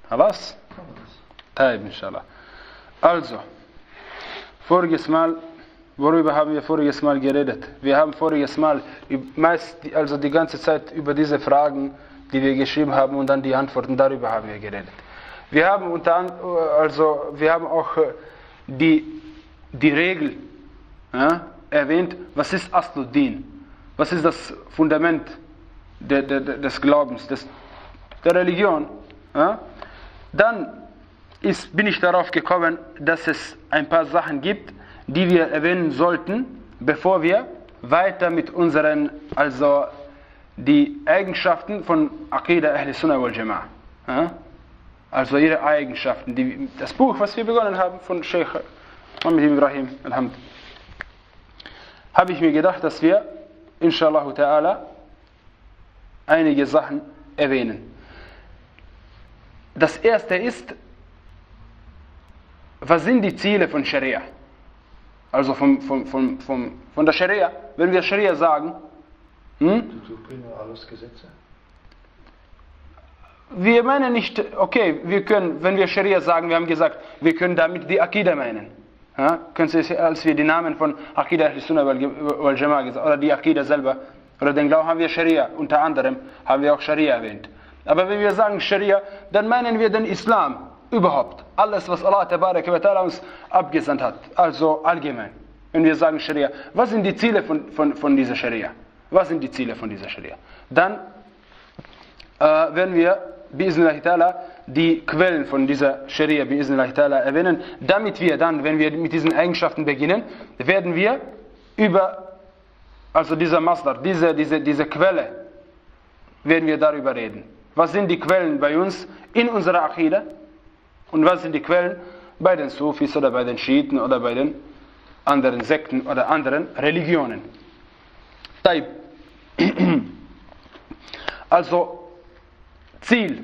خلاص؟ طيب, inshallah. Also, voriges Mal, worüber haben wir voriges Mal geredet? Wir haben voriges Mal also die ganze Zeit über diese Fragen, die wir geschrieben haben und dann die Antworten, darüber haben wir geredet. Wir haben auch die Regel erwähnt, was ist Asluddin? Was ist das Fundament des Glaubens, der Religion? Ja? Dann bin ich darauf gekommen, dass es ein paar Sachen gibt, die wir erwähnen sollten, bevor wir weiter mit unseren, also die Eigenschaften von Aqidah Ahl Sunnah wal Jama'ah. Ja? Also ihre Eigenschaften. Das Buch, was wir begonnen haben von Sheikh Muhammad Ibrahim Alhamd, habe ich mir gedacht, dass wir inshallah ta'ala einige Sachen erwähnen. Das erste ist, was sind die Ziele von Scharia? Also von der Scharia. Wenn wir Scharia sagen, alles Gesetze? Wir meinen nicht, okay, wir können, wenn wir Scharia sagen, wir haben gesagt, wir können damit die Aqidah meinen. Ja? Als wir die Namen von Aqidah Ahl Sunnah wal Jama'ah gesagt, oder die Aqidah selber, oder den Glauben haben wir Scharia, unter anderem haben wir auch Scharia erwähnt. Aber wenn wir sagen Scharia, dann meinen wir den Islam überhaupt. Alles, was Allah Tabaraka wa Ta'ala uns abgesandt hat. Also allgemein. Wenn wir sagen Scharia, was sind die Ziele von dieser Scharia? Was sind die Ziele von dieser Scharia? Dann werden wir bi'iznillahi ta'ala die Quellen von dieser Scharia bi'iznillahi ta'ala erwähnen. Damit wir dann, wenn wir mit diesen Eigenschaften beginnen, werden wir über, also dieser Masdar, diese Quelle, werden wir darüber reden. Was sind die Quellen bei uns in unserer Aqidah? Und was sind die Quellen bei den Sufis oder bei den Schiiten oder bei den anderen Sekten oder anderen Religionen? Also Ziel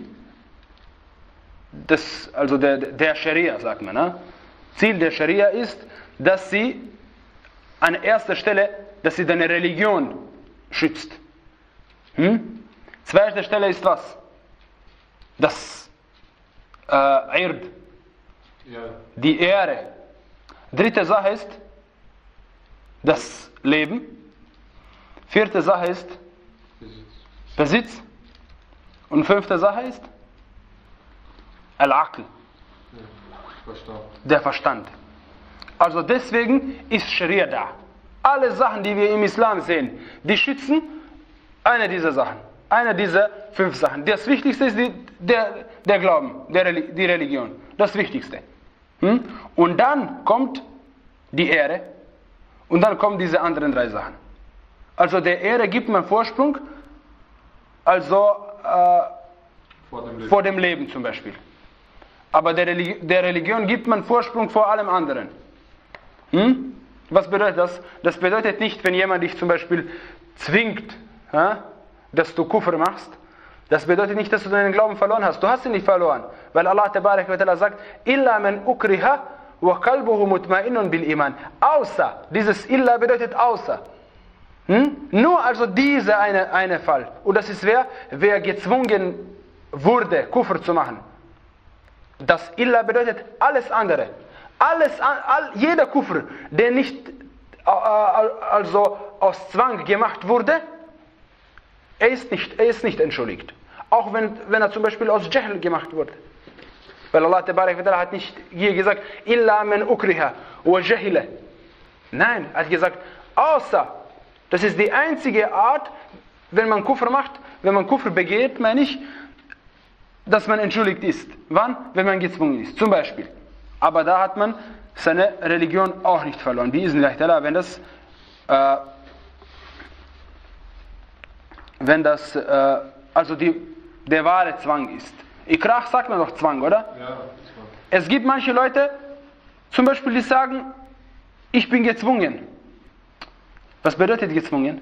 der Scharia, sagt man. Ne? Ziel der Scharia ist, dass sie an erster Stelle, dass sie deine Religion schützt. Zweite Stelle ist was? Das Ird, die Ehre. Dritte Sache ist das Leben. Vierte Sache ist Besitz. Und fünfte Sache ist Al-Aql, der Verstand. Also deswegen ist Scharia da. Alle Sachen, die wir im Islam sehen, die schützen eine dieser Sachen. Eine dieser 5 Sachen. Das Wichtigste ist der Glauben, die Religion. Das Wichtigste. Und dann kommt die Ehre und dann kommen diese anderen 3 Sachen. Also der Ehre gibt man Vorsprung, also vor dem Leben zum Beispiel. Aber der Religion gibt man Vorsprung vor allem anderen. Was bedeutet das? Das bedeutet nicht, wenn jemand dich zum Beispiel zwingt, dass du Kufr machst. Das bedeutet nicht, dass du deinen Glauben verloren hast. Du hast ihn nicht verloren. Weil Allah Tabaraka wa Ta'ala sagt, illa man ukriha wa qalbuhu mutma'innun bil iman. Außer, dieses illa bedeutet außer. Nur also dieser eine Fall. Und das ist wer gezwungen wurde, Kufr zu machen. Das illa bedeutet alles andere. Jeder Kufr, der nicht also aus Zwang gemacht wurde, er ist nicht entschuldigt. Auch wenn er zum Beispiel aus Jahl gemacht wurde. Weil Allah Ta'ala hat nicht hier gesagt, illa man ukriha wa jahila. Nein, er hat gesagt, außer, das ist die einzige Art, wenn man Kufr macht, wenn man Kufr begeht, meine ich, dass man entschuldigt ist. Wann? Wenn man gezwungen ist. Zum Beispiel. Aber da hat man seine Religion auch nicht verloren. Bi'iznillahi ta'ala, wenn das also der wahre Zwang ist. Ikrah sagt man doch Zwang, oder? Ja, Zwang. Es gibt manche Leute, zum Beispiel, die sagen, ich bin gezwungen. Was bedeutet gezwungen?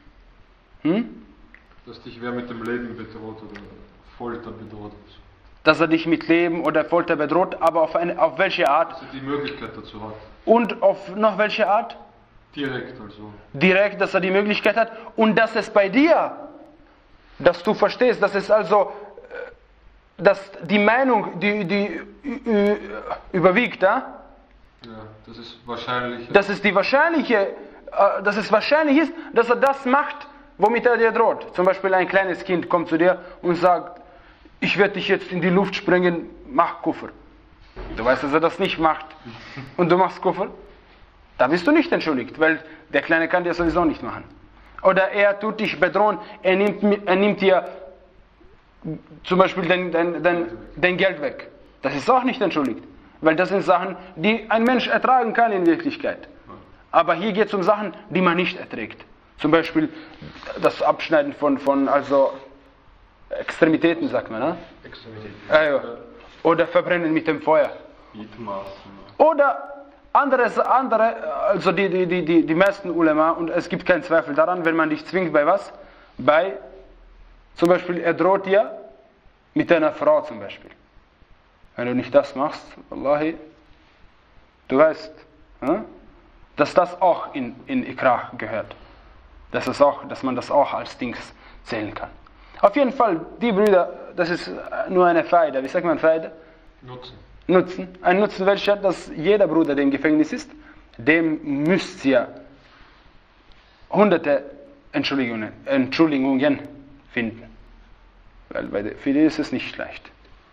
Dass dich wer mit dem Leben bedroht oder Folter bedroht. Dass er dich mit Leben oder Folter bedroht, aber auf welche Art? Dass er die Möglichkeit dazu hat. Und auf noch welche Art? Direkt also. Direkt, dass er die Möglichkeit hat und dass es bei dir, dass du verstehst, dass es also dass die Meinung, die überwiegt, ja? Ja, das ist wahrscheinlich. Dass es wahrscheinlich ist, dass er das macht, womit er dir droht. Zum Beispiel ein kleines Kind kommt zu dir und sagt, ich werde dich jetzt in die Luft sprengen, mach Kufr. Du weißt, dass er das nicht macht und du machst Kufr. Da bist du nicht entschuldigt, weil der Kleine kann dir sowieso nicht machen. Oder er tut dich bedrohen, er nimmt dir zum Beispiel dein Geld weg. Das ist auch nicht entschuldigt. Weil das sind Sachen, die ein Mensch ertragen kann in Wirklichkeit. Aber hier geht es um Sachen, die man nicht erträgt. Zum Beispiel das Abschneiden von Extremitäten, sagt man. Ne? Extremitäten. Ja. Oder Verbrennen mit dem Feuer. Oder andere, also die meisten Ulema, und es gibt keinen Zweifel daran, wenn man dich zwingt bei was? Zum Beispiel, er droht dir mit deiner Frau zum Beispiel. Wenn du nicht das machst, Wallahi, du weißt, dass das auch in Ikrah gehört. Dass man das auch als Dings zählen kann. Auf jeden Fall, die Brüder, das ist nur eine Faida. Wie sagt man Faida? Nutzen. Ein Nutzen, welcher, dass jeder Bruder, der im Gefängnis ist, dem müsst ihr hunderte Entschuldigungen finden. Weil für die ist es nicht leicht.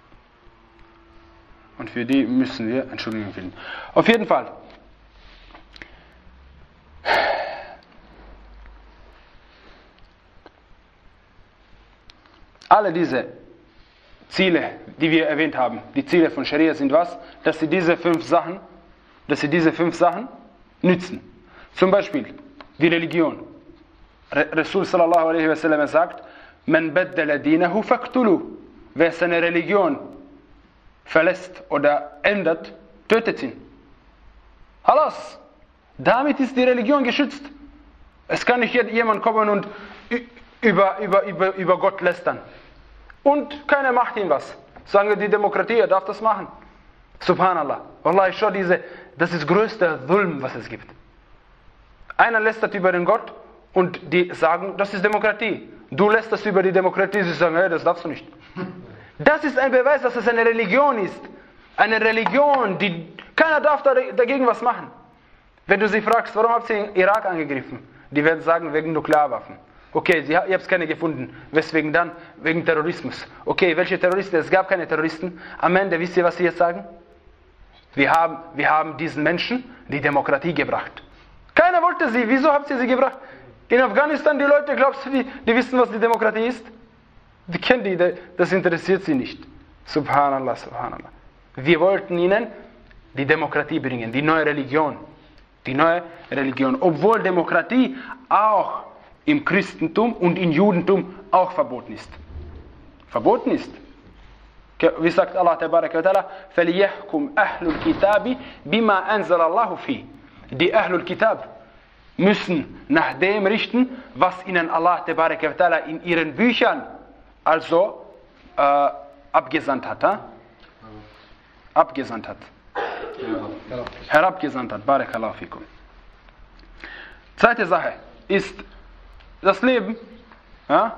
Und für die müssen wir Entschuldigungen finden. Auf jeden Fall. Alle diese Ziele, die wir erwähnt haben, die Ziele von Scharia sind was? Dass sie diese fünf Sachen nützen. Zum Beispiel die Religion. Rasul sallallahu alaihi wasallam sagt, man baddala dinahu faqtulu. Wer seine Religion verlässt oder ändert, tötet ihn. Halas. Damit ist die Religion geschützt. Es kann nicht jemand kommen und über Gott lästern. Und keiner macht ihm was. Sagen wir, die Demokratie, er darf das machen. Subhanallah. Wallahi, schau das ist größte Dhulm, was es gibt. Einer lästert über den Gott und die sagen, das ist Demokratie. Du lästerst über die Demokratie, sie sagen, hey, das darfst du nicht. Das ist ein Beweis, dass es eine Religion ist. Eine Religion, keiner darf dagegen was machen. Wenn du sie fragst, warum habt ihr den Irak angegriffen? Die werden sagen, wegen Nuklearwaffen. Okay, ihr habt keine gefunden. Weswegen dann? Wegen Terrorismus. Okay, welche Terroristen? Es gab keine Terroristen. Am Ende, wisst ihr, was sie jetzt sagen? Wir haben diesen Menschen die Demokratie gebracht. Keiner wollte sie. Wieso habt ihr sie gebracht? In Afghanistan, die Leute, glaubst du, die wissen, was die Demokratie ist? Die kennen das interessiert sie nicht. Subhanallah, subhanallah. Wir wollten ihnen die Demokratie bringen, die neue Religion. Die neue Religion. Obwohl Demokratie auch im Christentum und im Judentum auch verboten ist. Verboten ist. Wie sagt Allah Tabaraka wa Ta'ala, فَلْيَحْكُمْ أَهْلُ الْكِتَابِ بِمَا أَنزَلَ اللَّهُ فِيهِ. Die Ahlul Kitab müssen nach dem richten, was ihnen Allah Tabaraka wa Ta'ala in ihren Büchern also abgesandt hat. Abgesandt hat. Herabgesandt hat. Barakallahu fikum. Zweite Sache ist das Leben. Ja?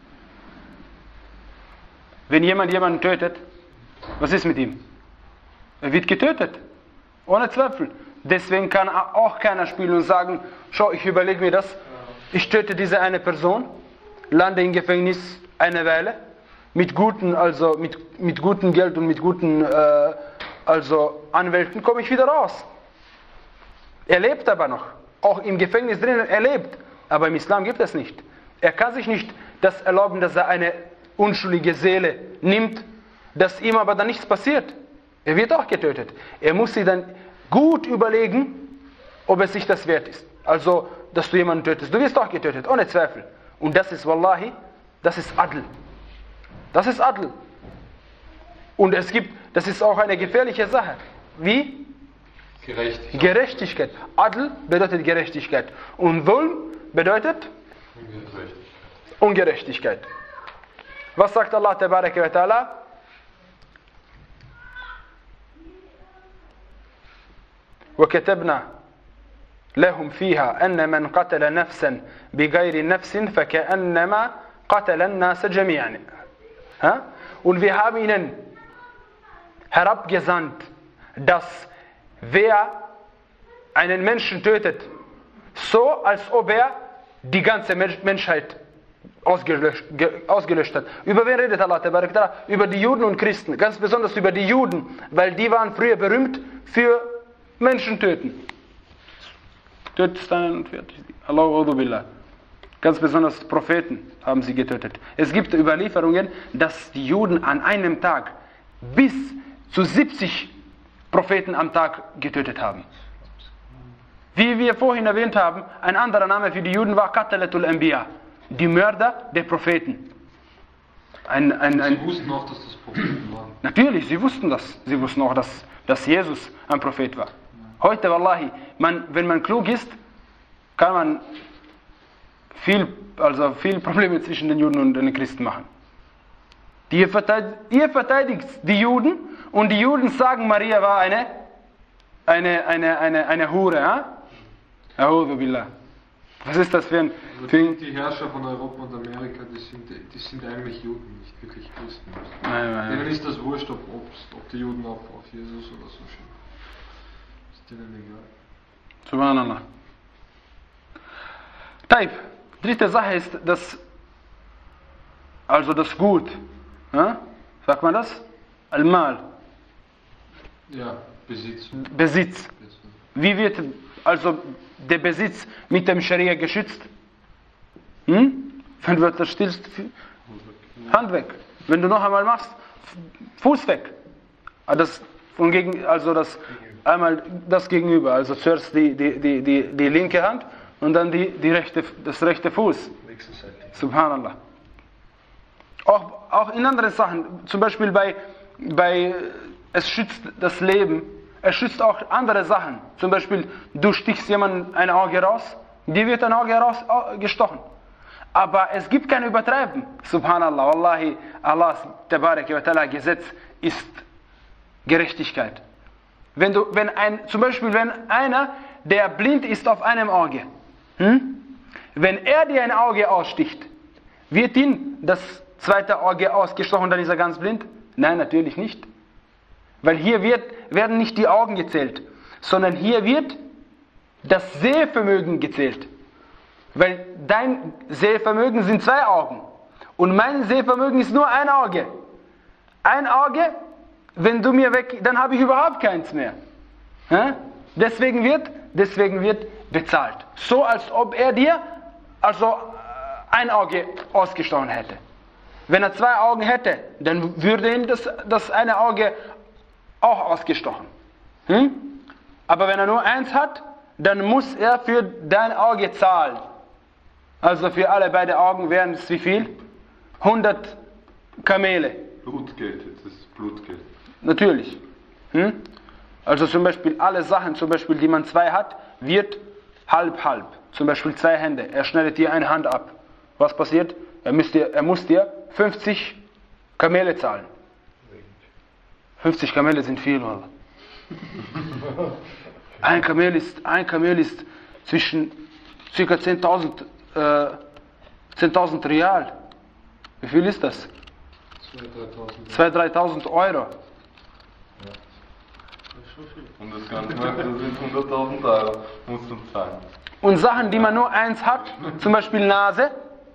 Wenn jemanden tötet, was ist mit ihm? Er wird getötet. Ohne Zweifel. Deswegen kann auch keiner spielen und sagen, schau, ich überlege mir das. Ich töte diese eine Person, lande im Gefängnis eine Weile, mit gutem Geld und mit guten Anwälten komme ich wieder raus. Er lebt aber noch. Auch im Gefängnis drinnen, er lebt. Aber im Islam gibt es nicht. Er kann sich nicht das erlauben, dass er eine unschuldige Seele nimmt, dass ihm aber dann nichts passiert. Er wird auch getötet. Er muss sich dann gut überlegen, ob es sich das wert ist. Also, dass du jemanden tötest. Du wirst auch getötet, ohne Zweifel. Und das ist Wallahi, das ist Adl. Das ist Adl. Und das ist auch eine gefährliche Sache. Wie? Gerechtigkeit. Adl bedeutet Gerechtigkeit. Und Dhulm bedeutet? Ungerechtigkeit. Was sagt Allah Tabaraka wa Ta'ala? وَكَتَبْنَا لَهُمْ فِيهَا أَنَّ مَنْ قَتَلَ نَفْسًا بِغَيْرِ نَفْسٍ فَكَأَنَّمَا قَتَلَ النَّاسَ جَمِيعًا. und wir haben ihnen herabgesandt, dass wer einen Menschen tötet, so als ob er die ganze Menschheit ausgelöscht hat. Über wen redet Allah? Über die Juden und Christen, ganz besonders über die Juden, weil die waren früher berühmt für Menschen töten. Tötest einen und fertig. Allahu billah. Ganz besonders Propheten haben sie getötet. Es gibt Überlieferungen, dass die Juden an einem Tag bis zu 70 Propheten am Tag getötet haben. Wie wir vorhin erwähnt haben, ein anderer Name für die Juden war Qatalatul Anbiya, die Mörder der Propheten. Sie wussten auch, dass das Propheten waren. Natürlich, sie wussten das. Sie wussten auch, dass Jesus ein Prophet war. Heute, wallahi, wenn man klug ist, kann man viel Probleme zwischen den Juden und den Christen machen. Ihr verteidigt die Juden und die Juden sagen, Maria war eine Hure. Ja? A'udhu billah. Was ist das für ein... Die Herrscher von Europa und Amerika, die sind eigentlich Juden, nicht wirklich Christen. Nein. Denen ist das wurscht, ob die Juden auf Jesus oder so schimpfen. Ist denen egal. Subhanallah. Taib. Dritte Sache ist das Gut. Ja? Sagt man das? Al-Mal. Ja, Besitz. Wie wird also der Besitz mit dem Scharia geschützt? Wenn du etwas stillst, Hand weg. Wenn du noch einmal machst, Fuß weg. Einmal das Gegenüber. Also zuerst die linke Hand und dann das rechte Fuß. Subhanallah. Auch in anderen Sachen, zum Beispiel es schützt das Leben, es schützt auch andere Sachen. Zum Beispiel, du stichst jemandem ein Auge raus, dir wird ein Auge rausgestochen. Aber es gibt kein Übertreiben. Subhanallah, Wallahi, Allahs Tabaraka wa Ta'ala Gesetz ist Gerechtigkeit. Wenn einer, der blind ist auf einem Auge, wenn er dir ein Auge aussticht, wird ihm das zweite Auge ausgestochen, dann ist er ganz blind? Nein, natürlich nicht. Weil hier werden nicht die Augen gezählt, sondern hier wird das Sehvermögen gezählt. Weil dein Sehvermögen sind 2 Augen und mein Sehvermögen ist nur ein Auge. Ein Auge, wenn du mir weg, dann habe ich überhaupt keins mehr. Deswegen wird bezahlt. So als ob er dir ein Auge ausgestochen hätte. Wenn er 2 Augen hätte, dann würde ihm das eine Auge auch ausgestochen. Aber wenn er nur eins hat, dann muss er für dein Auge zahlen. Also für alle beide Augen wären es wie viel? 100 Kamele. Blutgeld, jetzt ist Blutgeld. Natürlich. Also zum Beispiel alle Sachen, die man 2 hat, wird halb. Zum Beispiel 2 Hände. Er schneidet dir eine Hand ab. Was passiert? Er muss dir 50 Kamele zahlen. 50 Kamele sind viel, Wallah. Ein Kamel ist zwischen ca. 10.000 Real. Wie viel ist das? 2.000, 3.000 Euro. Und das Ganze sind 100.000 Euro, musst du zahlen. Und Sachen, die man nur eins hat, zum Beispiel Nase,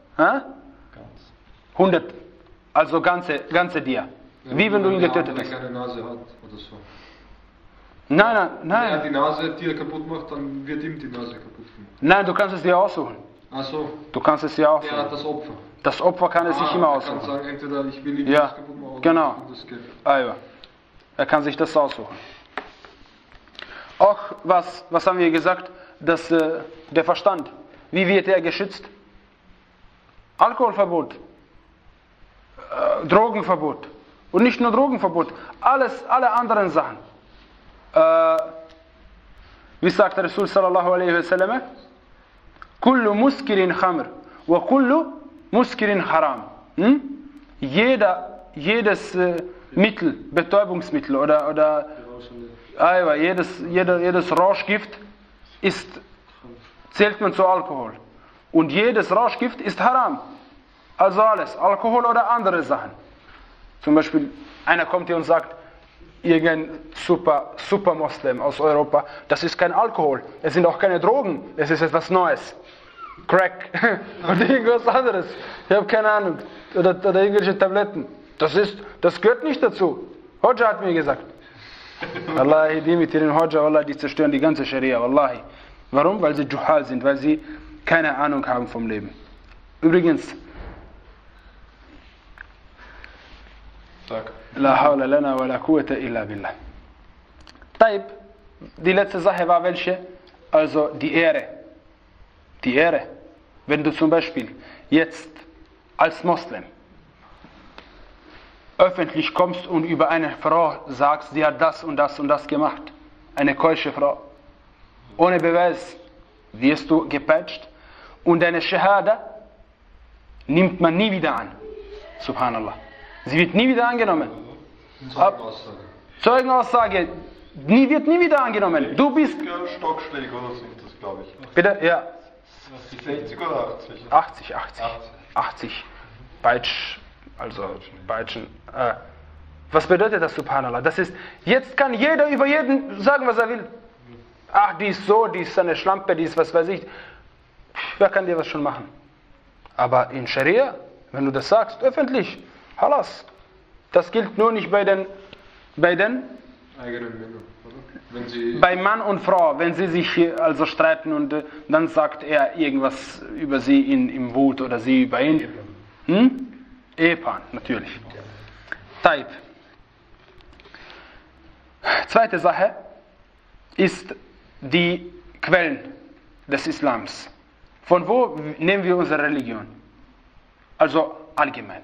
100, also ganze dir. Ja, wie wenn du ihn getötet hast. Wenn er keine Nase hat oder so. Nein. Wenn er die Nase dir kaputt macht, dann wird ihm die Nase kaputt gemacht. Nein, du kannst es dir aussuchen. Ach so. Du kannst es dir aussuchen. Er hat das Opfer. Das Opfer kann es sich immer aussuchen. Er kann sagen, entweder ich will ihm ja, das kaputt machen oder genau. das Geld. Er kann sich das aussuchen. Auch was haben wir gesagt? Der Verstand. Wie wird er geschützt? Alkoholverbot. Drogenverbot. Und nicht nur Drogenverbot. Alle anderen Sachen. Wie sagt der Rasul sallallahu alaihi wasallam? Kullu muskirin khamr wa kullu muskirin haram. Jedes Mittel, Betäubungsmittel oder jedes Rauschgift zählt man zu Alkohol. Und jedes Rauschgift ist haram. Also alles, Alkohol oder andere Sachen. Zum Beispiel, einer kommt hier und sagt, irgendein super Moslem aus Europa, das ist kein Alkohol, es sind auch keine Drogen, es ist etwas Neues. Crack und irgendwas anderes. Ich habe keine Ahnung. Oder irgendwelche Tabletten. Das gehört nicht dazu. Hodja hat mir gesagt. Wallahi, die mit ihren Hodja, Wallahi, die zerstören die ganze Scharia, Wallahi. Warum? Weil sie Juhal sind, weil sie keine Ahnung haben vom Leben. Übrigens, La hawla lana wa la quwwata illa billah. Taib, die letzte Sache war welche? Also die Ehre. Die Ehre. Wenn du zum Beispiel jetzt als Moslem öffentlich kommst und über eine Frau sagst, sie hat das und das und das gemacht, eine keusche Frau, ohne Beweis wirst du gepeitscht und deine Shahada nimmt man nie wieder an. Subhanallah. Sie wird nie wieder angenommen. Zeugenaussage wird nie wieder angenommen. Du bist... Stockschläge oder sind das, glaube ich. Bitte? Ja. 60 oder 80? 80. Peitschen. Was bedeutet das, Subhanallah? Das ist, jetzt kann jeder über jeden sagen, was er will. Ach, die ist so, die ist eine Schlampe, die ist was weiß ich. Wer kann dir was schon machen? Aber in Scharia, wenn du das sagst, öffentlich, halas. Das gilt nur nicht bei den eigenen Männern, oder? Bei Mann und Frau, wenn sie sich also streiten und dann sagt er irgendwas über sie im Wut oder sie über ihn. Ehepaar, natürlich. Taib. Zweite Sache ist die Quellen des Islams. Von wo nehmen wir unsere Religion? Also allgemein.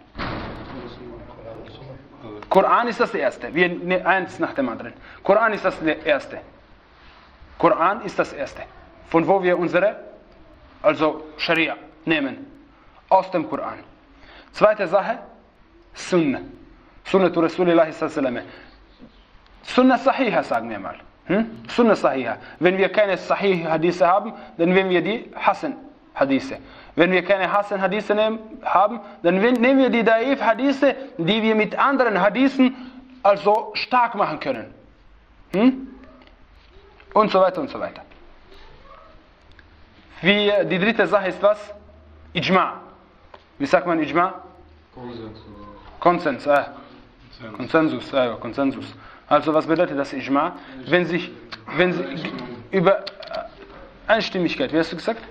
Koran ist das erste. Wir nehmen eins nach dem anderen. Koran ist das erste. Koran ist das erste. Von wo wir unsere, also Scharia, nehmen. Aus dem Koran. Zweite Sache, Sunnah. Sunnatu Rasulillahi sallallahu alaihi wasallam. Sunnah Sahiha, sagen wir mal. Sunnah Sahiha. Wenn wir keine Sahih Hadithe haben, dann nehmen wir die Hasan Hadithe. Wenn wir keine Hasan Hadithe haben, dann nehmen wir die Daif Hadithe, die wir mit anderen Hadithen also stark machen können. Und so weiter und so weiter. Die dritte Sache ist was? Ijma'. Wie sagt man Ijma'? Konsensus. Also was bedeutet das Ijma'? Wenn sie über Einstimmigkeit, wie hast du gesagt?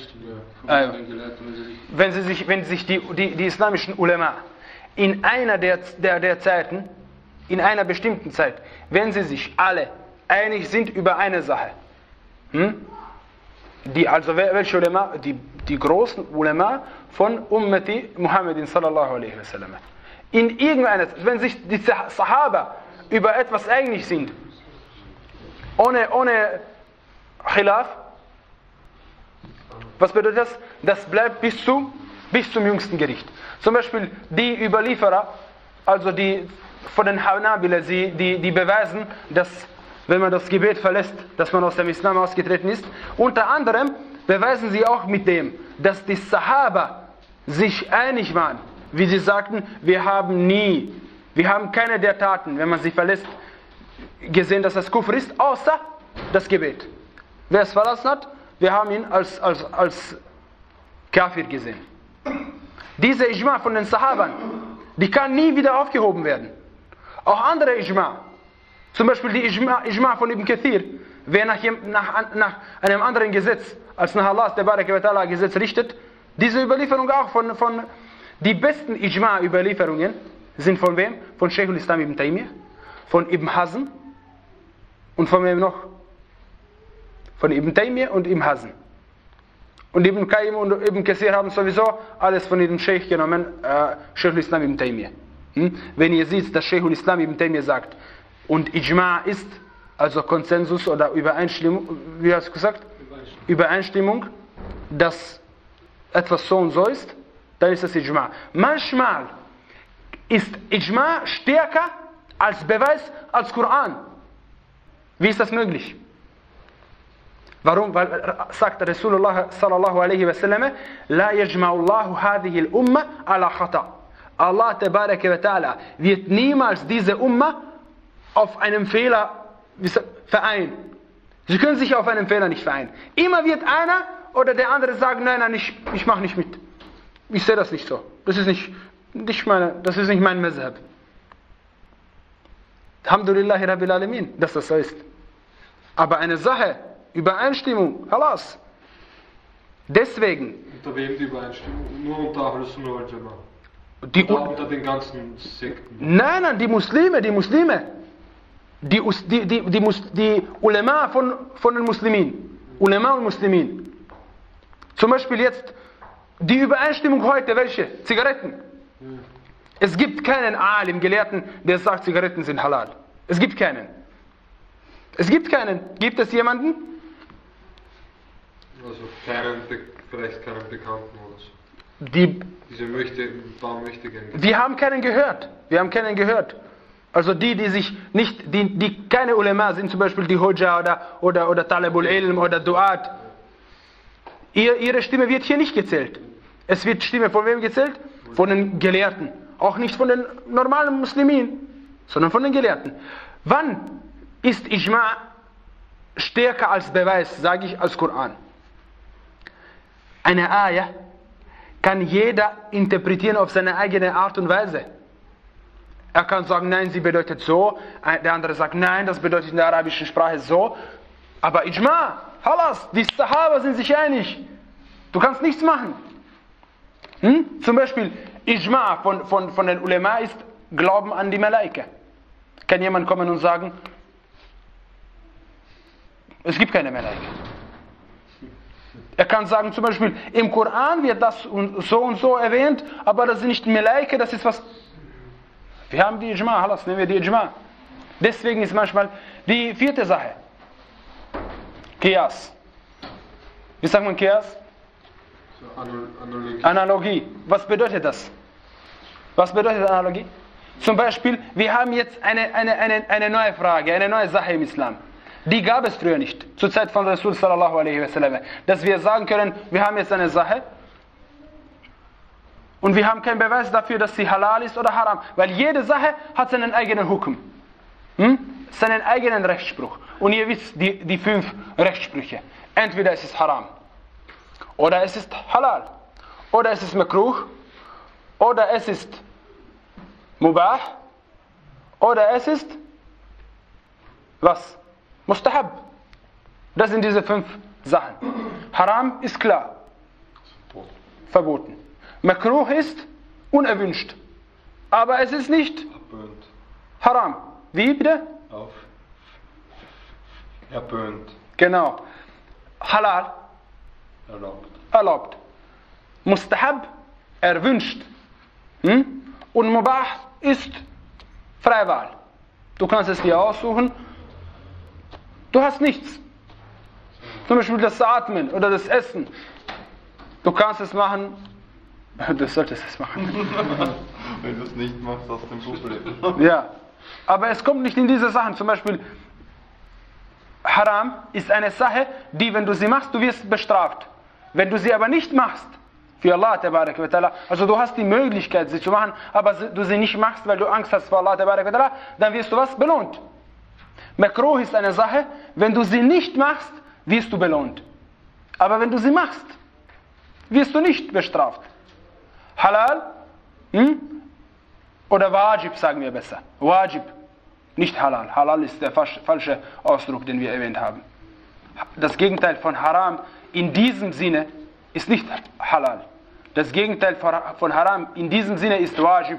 Wenn sich die islamischen Ulema in einer der Zeiten, in einer bestimmten Zeit, wenn sie sich alle einig sind über eine Sache, welche Ulema? Die großen Ulema von Ummati Muhammadin sallallahu alaihi wasallam. In irgendeiner Zeit, wenn sich die Sahaba über etwas einig sind, ohne Khilaf, was bedeutet das? Das bleibt bis zum jüngsten Gericht. Zum Beispiel die Überlieferer, also die von den Hanabila, die beweisen, dass wenn man das Gebet verlässt, dass man aus dem Islam ausgetreten ist. Unter anderem beweisen sie auch mit dem, dass die Sahaba sich einig waren, wie sie sagten, wir haben keine der Taten, wenn man sie verlässt, gesehen, dass das Kufr ist, außer das Gebet. Wer es verlassen hat, wir haben ihn als Kafir gesehen. Diese Ijma von den Sahabern, die kann nie wieder aufgehoben werden. Auch andere Ijma, zum Beispiel die Ijma von Ibn Kathir, wer nach einem anderen Gesetz als nach Allahs Tabaraka wa Ta'ala Gesetz richtet, diese Überlieferung auch von die besten Ijma-Überlieferungen sind von wem? Von Shaykh al-Islam ibn Taymiyyah, von Ibn Hazm und von wem noch? Von Ibn Taymiyyah und Ibn Hazm. Und Ibn Qayyim und Ibn Kathir haben sowieso alles von diesem Sheikh genommen, Shaykh al-Islam ibn Taymiyyah. Wenn ihr seht, dass Shaykh al-Islam ibn Taymiyyah sagt, und Ijma' ist, also Konsensus oder Übereinstimmung, wie hast du gesagt? Übereinstimmung, dass etwas so und so ist, dann ist das Ijma'. Manchmal ist Ijma' stärker als Beweis als Koran. Wie ist das möglich? Warum? Weil sagt Rasulullah sallallahu alaihi wasallam, La yajma'u Allahu hadhihi al-umma ala khata. Allah Tabaraka wa Ta'ala wird niemals diese Umma auf einem Fehler vereinen. Sie können sich auf einen Fehler nicht vereinen. Immer wird einer oder der andere sagen, nein, ich mache nicht mit. Ich sehe das nicht so. Das ist nicht mein Mazhab. Alhamdulillahi Rabbil Alamin, dass das so ist. Aber eine Sache, Übereinstimmung, Halas. Deswegen. Unter wem die Übereinstimmung? Nur unter Ahlus Sunnah wal Jamaah. Oder unter den ganzen Sekten? Nein, die Muslime. Die Ulema von den Muslimin. Ulema und Muslimin. Zum Beispiel jetzt die Übereinstimmung heute, welche? Zigaretten. Ja. Es gibt keinen Alim, Gelehrten, der sagt, Zigaretten sind halal. Es gibt keinen. Gibt es jemanden? Also vielleicht keinen Bekannten oder so. Diese möchte gerne. Wir haben keinen gehört. Also die keine Ulema sind, zum Beispiel die Hoja oder Talabul Ilm oder Duat. Ihre Stimme wird hier nicht gezählt. Es wird Stimme von wem gezählt? Von den Gelehrten. Auch nicht von den normalen Muslimen, sondern von den Gelehrten. Wann ist Ijma' stärker als Beweis, sage ich, als Koran? Eine Ayah kann jeder interpretieren auf seine eigene Art und Weise. Er kann sagen, nein, sie bedeutet so. Der andere sagt, nein, das bedeutet in der arabischen Sprache so. Aber Ijma', Halas, die Sahaba sind sich einig. Du kannst nichts machen. Zum Beispiel, Ijma' von den Ulema ist Glauben an die Malaika. Kann jemand kommen und sagen, es gibt keine Malaika. Er kann sagen, zum Beispiel, im Koran wird das und so erwähnt, aber das sind nicht Malaika, das ist was. Wir haben die Ijma', Halas, nehmen wir die Ijma'. Deswegen ist manchmal die vierte Sache. Qiyas. Wie sagt man Qiyas? Analogie. Was bedeutet das? Was bedeutet Analogie? Zum Beispiel, wir haben jetzt eine neue Frage, eine neue Sache im Islam. Die gab es früher nicht, zur Zeit von Rasul sallallahu alaihi wasallam. Dass wir sagen können, wir haben jetzt eine Sache und wir haben keinen Beweis dafür, dass sie halal ist oder haram. Weil jede Sache hat seinen eigenen Hukum. Seinen eigenen Rechtsspruch. Und ihr wisst die 5 Rechtssprüche. Entweder es ist haram, oder es ist halal, oder es ist makruh, oder es ist mubah, oder es ist was? Mustahab. Das sind diese 5 Sachen. Haram ist klar. Verboten. Makruh ist unerwünscht. Aber es ist nicht haram. Wie bitte? Erböhnt. Genau. Halal. Erlaubt. Mustahab. Erwünscht. Und Mubah ist Freiwahl. Du kannst es dir aussuchen. Du hast nichts. Zum Beispiel das Atmen oder das Essen. Du kannst es machen. Du solltest es machen. Wenn du es nicht machst, hast du ein Problem. Ja. Aber es kommt nicht in diese Sachen. Zum Beispiel Haram ist eine Sache, die, wenn du sie machst, du wirst bestraft. Wenn du sie aber nicht machst, für Allah Tabarak wa Ta'ala, also du hast die Möglichkeit, sie zu machen, aber du sie nicht machst, weil du Angst hast vor Allah Tabarak wa Ta'ala, dann wirst du was? Belohnt. Makruh ist eine Sache, wenn du sie nicht machst, wirst du belohnt. Aber wenn du sie machst, wirst du nicht bestraft. Halal oder Wajib, sagen wir besser. Wajib, nicht Halal. Halal ist der falsche Ausdruck, den wir erwähnt haben. Das Gegenteil von Haram in diesem Sinne ist nicht Halal. Das Gegenteil von Haram in diesem Sinne ist Wajib.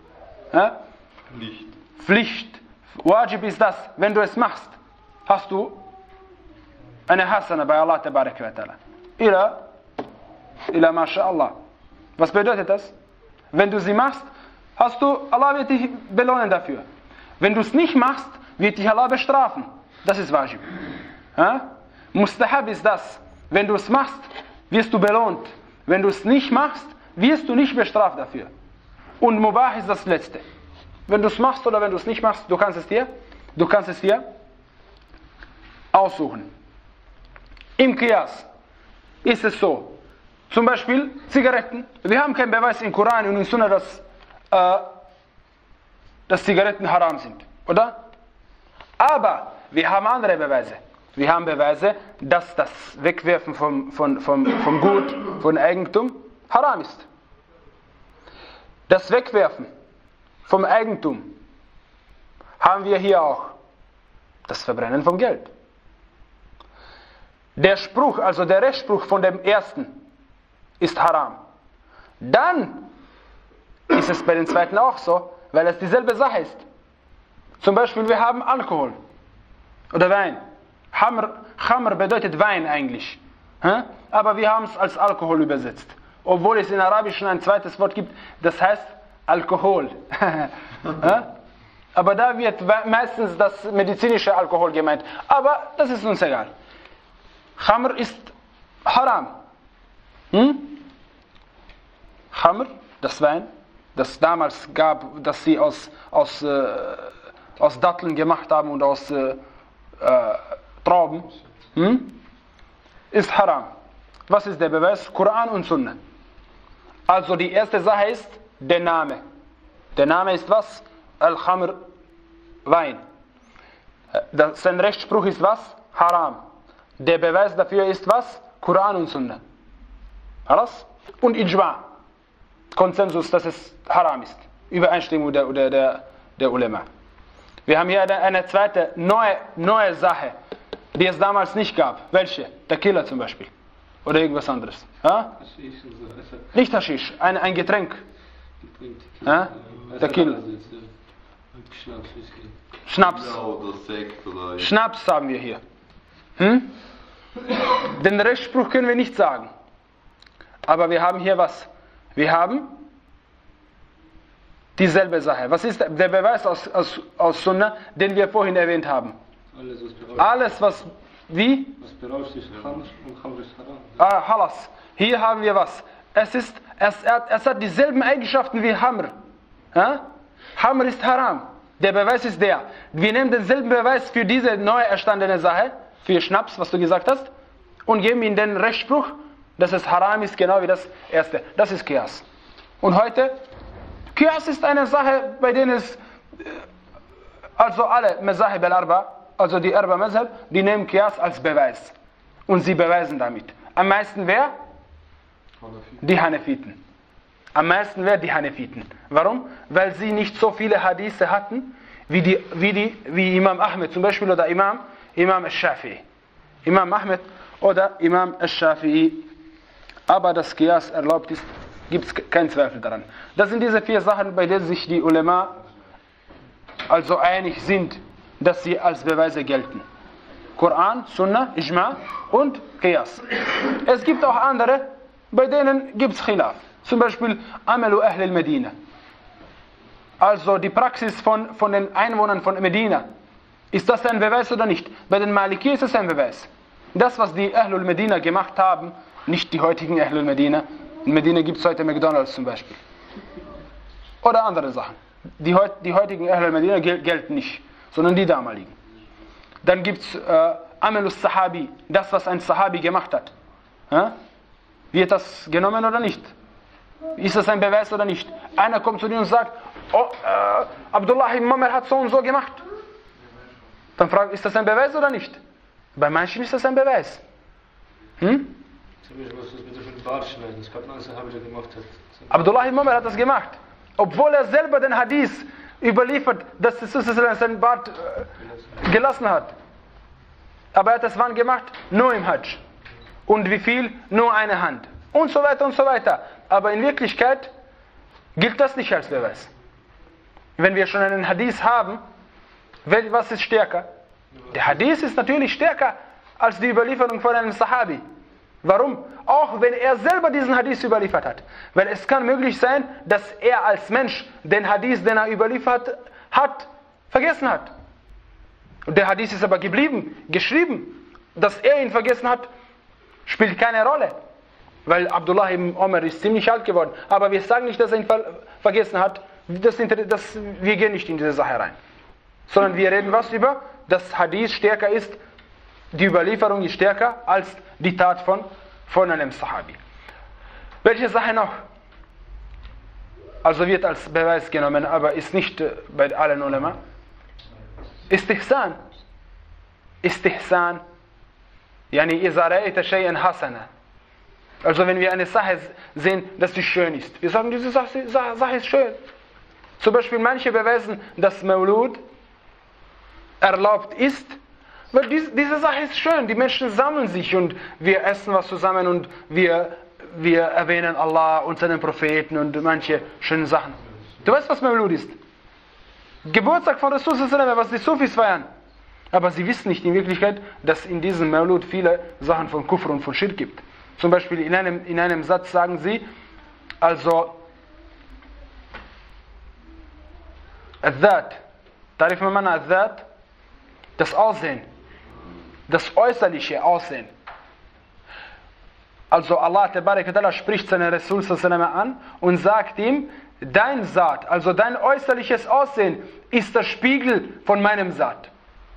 Pflicht. Wajib ist das, wenn du es machst, hast du eine Hasana bei Allah Tabarak wa Ta'ala. Ila MashaAllah. Was bedeutet das? Wenn du sie machst, Allah wird dich belohnen dafür. Wenn du es nicht machst, wird dich Allah bestrafen. Das ist Wajib. Mustahab ist das. Wenn du es machst, wirst du belohnt. Wenn du es nicht machst, wirst du nicht bestraft dafür. Und Mubah ist das Letzte. Wenn du es machst oder wenn du es nicht machst, du kannst es dir aussuchen. Im Qiyas ist es so. Zum Beispiel Zigaretten. Wir haben keinen Beweis im Koran und in Sunna, dass dass Zigaretten haram sind, oder? Aber wir haben andere Beweise. Wir haben Beweise, dass das Wegwerfen vom Gut, von Eigentum haram ist. Das Wegwerfen vom Eigentum haben wir hier auch. Das Verbrennen vom Geld. Der Spruch, also der Rechtsspruch von dem ersten, ist haram. Dann ist es bei den zweiten auch so, weil es dieselbe Sache ist. Zum Beispiel, wir haben Alkohol oder Wein. Khamr bedeutet Wein eigentlich. Aber wir haben es als Alkohol übersetzt. Obwohl es in Arabischen ein zweites Wort gibt, das heißt Alkohol. Aber da wird meistens das medizinische Alkohol gemeint. Aber das ist uns egal. Khamr ist haram. Khamr, das Wein, das damals gab, das sie aus Datteln gemacht haben und aus Trauben, ist haram. Was ist der Beweis? Koran und Sunna. Also die erste Sache ist der Name. Der Name ist was? Al-Khamr, Wein. Sein Rechtsspruch ist was? Haram. Der Beweis dafür ist was? Koran und Sunna. Alles? Und Ijma. Konsensus, dass es haram ist. Übereinstimmung der Ulema. Wir haben hier eine zweite, neue Sache, die es damals nicht gab. Welche? Tequila zum Beispiel. Oder irgendwas anderes. Ja? Nicht Haschisch, ein Getränk. Ja? Tequila. Schnaps. Oder Sekt oder... Schnaps haben wir hier. Den Rechtsspruch können wir nicht sagen. Aber wir haben hier was? Wir haben dieselbe Sache. Was ist der Beweis aus Sunna, den wir vorhin erwähnt haben? Alles, was wie? Was berauscht ist Khamr und Khamr ist haram. Halas. Hier haben wir was. Es hat dieselben Eigenschaften wie Hamr. Hamr ist haram. Der Beweis ist der. Wir nehmen denselben Beweis für diese neu erstandene Sache, für Schnaps, was du gesagt hast, und geben ihm den Rechtsspruch, dass es haram ist, genau wie das erste. Das ist Qiyas. Und heute, Qiyas ist eine Sache, bei denen es, also alle Mazahib al-Arba, also die Arba Mazhab, die nehmen Qiyas als Beweis. Und sie beweisen damit. Am meisten wer? Die Hanefiten. Am meisten wer? Die Hanefiten. Warum? Weil sie nicht so viele Hadithe hatten, wie Imam Ahmed zum Beispiel oder Imam al-Shafi'i. Imam Ahmed oder Imam al-Shafi'i. Aber dass Qiyas erlaubt ist, gibt es keinen Zweifel daran. Das sind diese 4 Sachen, bei denen sich die Ulema also einig sind, dass sie als Beweise gelten. Koran, Sunna, Ijma und Qiyas. Es gibt auch andere, bei denen gibt es Khilaf. Zum Beispiel Amalu Ahl al-Medina. Also die Praxis von den Einwohnern von Medina. Ist das ein Beweis oder nicht? Bei den Maliki ist es ein Beweis. Das, was die Ahlul Medina gemacht haben, nicht die heutigen Ahlul Medina. In Medina gibt es heute McDonalds zum Beispiel. Oder andere Sachen. Die heutigen Ahlul Medina gelten nicht, sondern die damaligen. Dann gibt es Amalus Sahabi, das, was ein Sahabi gemacht hat. Wird das genommen oder nicht? Ist das ein Beweis oder nicht? Einer kommt zu dir und sagt, Abdullah ibn Umar hat so und so gemacht. Dann fragt, ist das ein Beweis oder nicht? Bei manchen ist das ein Beweis. Abdullah ibn Umar hat das gemacht. Obwohl er selber den Hadith überliefert, dass er seinen Bart gelassen hat. Aber er hat das wann gemacht? Nur im Hajj. Und wie viel? Nur eine Hand. Und so weiter und so weiter. Aber in Wirklichkeit gilt das nicht als Beweis. Wenn wir schon einen Hadith haben, was ist stärker? Der Hadith ist natürlich stärker als die Überlieferung von einem Sahabi. Warum? Auch wenn er selber diesen Hadith überliefert hat. Weil es kann möglich sein, dass er als Mensch den Hadith, den er überliefert hat, vergessen hat. Und der Hadith ist aber geschrieben. Dass er ihn vergessen hat, spielt keine Rolle. Weil Abdullah ibn Umar ist ziemlich alt geworden. Aber wir sagen nicht, dass er ihn vergessen hat. Wir gehen nicht in diese Sache rein. Sondern wir reden was über, dass Hadith stärker ist, die Überlieferung ist stärker als die Tat von einem Sahabi. Welche Sache noch? also wird als Beweis genommen, aber ist nicht bei allen Ulema. Istihsan. Istihsan. Yani iza ra'ayta shay'an hasana. Also wenn wir eine Sache sehen, dass sie schön ist. Wir sagen, diese Sache ist schön. Zum Beispiel manche beweisen, dass Maulud erlaubt ist, weil diese Sache ist schön. Die Menschen sammeln sich und wir essen was zusammen und wir erwähnen Allah und seinen Propheten und manche schöne Sachen. Du weißt, was Maulud ist? Geburtstag von Rasul, was die Sufis feiern. Aber sie wissen nicht in Wirklichkeit, dass in diesem Maulud viele Sachen von Kufr und von Schirk gibt. Zum Beispiel in einem Satz sagen sie, also Al-Dhat, Tarif man Al-Dhat, das Aussehen, das äußerliche Aussehen. Also Allah spricht seinen Rasul an und sagt ihm, dein Saat, also dein äußerliches Aussehen ist der Spiegel von meinem Saat.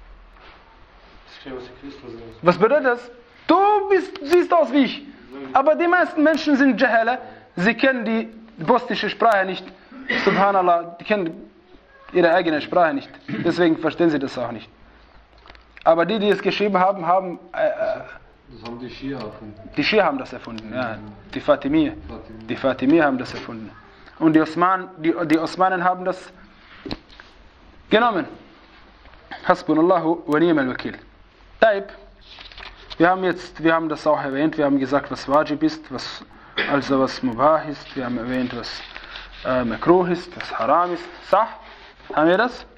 Was bedeutet das? Du siehst aus wie ich. Aber die meisten Menschen sind Jahela. Sie kennen die bosnische Sprache nicht. Subhanallah, die kennen ihre eigene Sprache nicht. Deswegen verstehen sie das auch nicht. Aber die es geschrieben haben, das haben die Schia erfunden. Die Schia haben das erfunden, ja. Die Fatimiyya. Die Fatimiyya haben das erfunden. Und die Osmanen haben das genommen. Hasbunallahu wa ni'mal wakil. Taib. Wir haben das auch erwähnt, wir haben gesagt, was Wajib ist, was Mubah ist, wir haben erwähnt, was Makruh ist, was Haram ist. Sah? Haben wir das?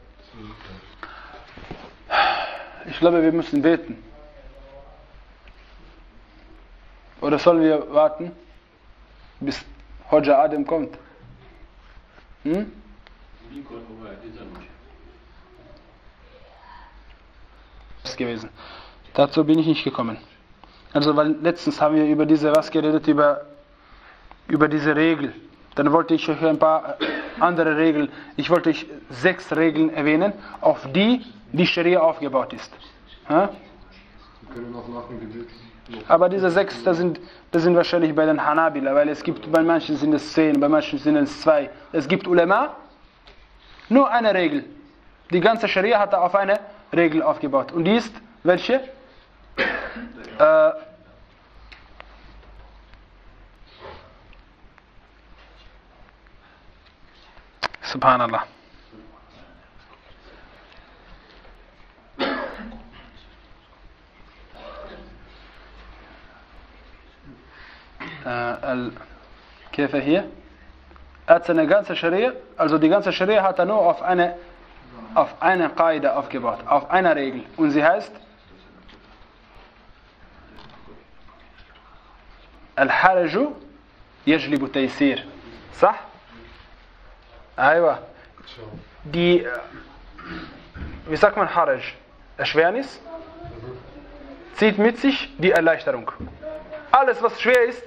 Ich glaube, wir müssen beten. Oder sollen wir warten, bis Hoja Adem kommt? Das ist gewesen. Dazu bin ich nicht gekommen. Also, weil letztens haben wir über diese geredet, über diese Regel. Dann wollte ich euch ein paar andere Regeln, ich wollte euch 6 Regeln erwähnen, auf die Scharia aufgebaut ist. Ja? Wir können auch nach dem Gebet. Aber diese 6, das sind wahrscheinlich bei den Hanabila, weil bei manchen sind es 10, bei manchen sind es 2. Es gibt Ulema, nur eine Regel. Die ganze Scharia hat auf eine Regel aufgebaut. Und die ist, welche? Subhanallah. كيف هي؟ seine ganze Scharia, also die ganze Scharia hat er nur auf eine Qaida aufgebaut, auf einer Regel. Und sie heißt Al-Haraju yajlibu Taysir. Sah? Aywa. Wie sagt man Haraj? Erschwernis zieht mit sich die Erleichterung. Alles, was schwer ist,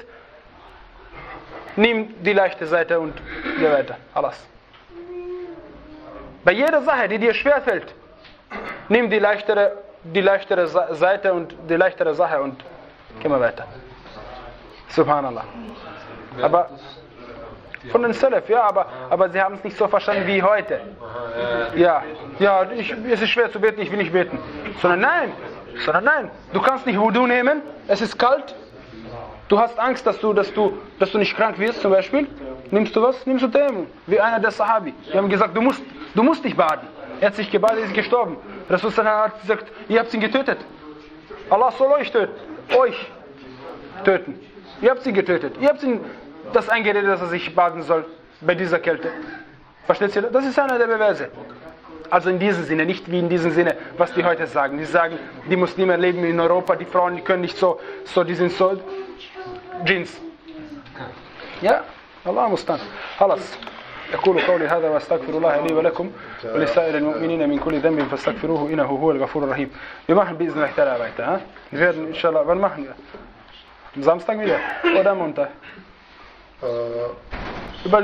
nimm die leichte Seite und geh weiter. Alles. Bei jeder Sache, die dir schwer fällt, nimm die leichtere Seite und die leichtere Sache und geh mal weiter. Subhanallah. Aber von den Salaf, ja, aber sie haben es nicht so verstanden wie heute. Ja, es ist schwer zu beten, ich will nicht beten. Sondern nein, du kannst nicht Wudu nehmen, es ist kalt, du hast Angst, dass du nicht krank wirst zum Beispiel. Nimmst du was? Nimmst du Tayammum, wie einer der Sahabi. Die haben gesagt, du musst nicht baden. Er hat sich gebadet, ist gestorben. Rasul hat gesagt, ihr habt ihn getötet. Allah soll euch töten. Ihr habt ihn getötet. Ihr habt ihn das eingeredet, dass er sich baden soll bei dieser Kälte. Versteht ihr? Das ist einer der Beweise. Also in diesem Sinne, nicht wie in diesem Sinne, was die heute sagen. Die sagen, die Muslime leben in Europa, die Frauen, die können nicht so, die sind so Jeans. Ja, Allah mustan. خلاص. أقول قولي هذا وأستغفر الله لي ولكم ولسائر المؤمنين من كل ذنب فاستغفروه إنه هو الغفور الرحيم. Wir machen بإذن الله تعالى weiter. Wir werden inshallah, wann machen wir? Am Samstag wieder oder am Montag?